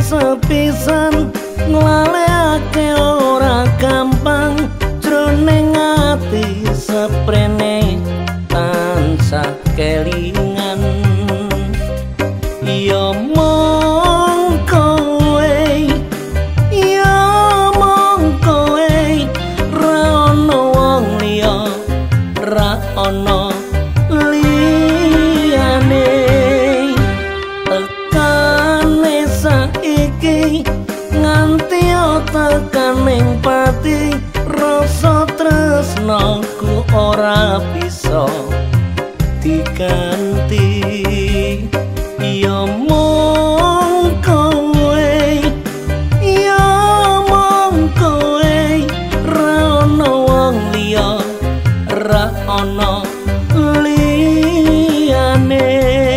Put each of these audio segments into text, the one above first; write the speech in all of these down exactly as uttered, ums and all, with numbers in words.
sepisan nglalekake ora gampang jroning ati seprene tansah kelingan ya mong kowe ya mong kowe ra ono wong liya ra ono liyane tekane saiki nganti tekaning pati rasa tresnaku ora bisa diganti ya mong kowe ya mong kowe ra ono wong liya ra ono liyane.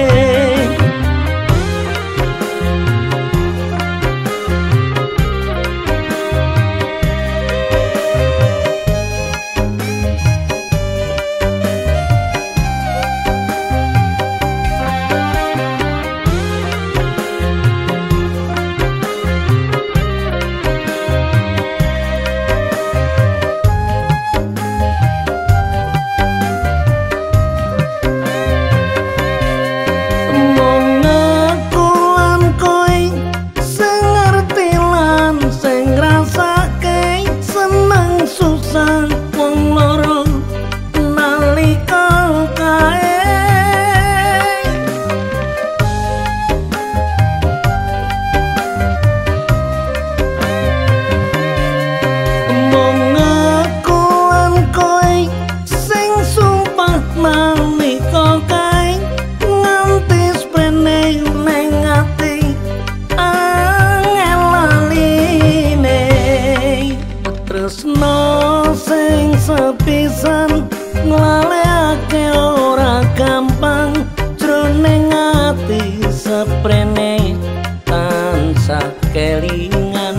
Tresno sing sepisan nglalekake ora gampang jroning ati seprene tansah kelingan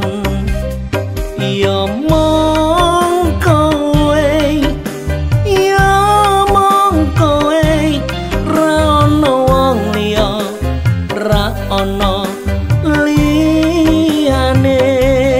ya mong kowe ya mong kowe ra ono wong liya ra ono liyane.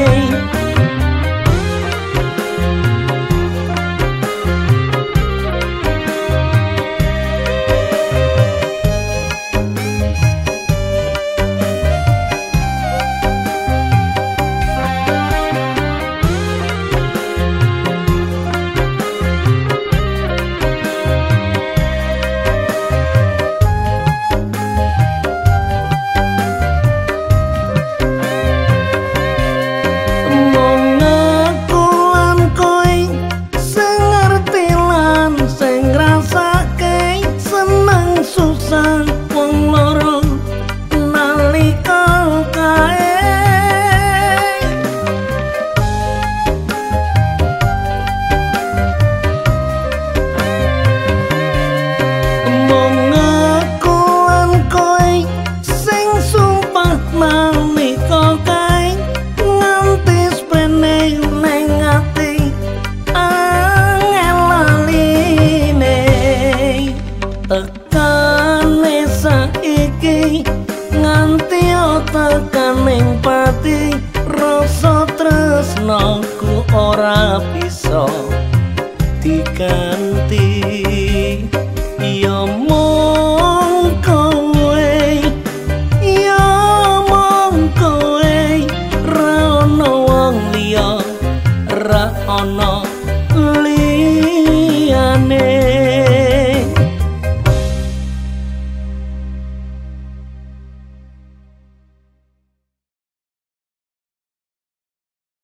Tekane saiki nganti tekaning pati rasa tresnaku ora bisa diganti ya mong kowe ya mong kowe ra ono wong liya ra ono liya.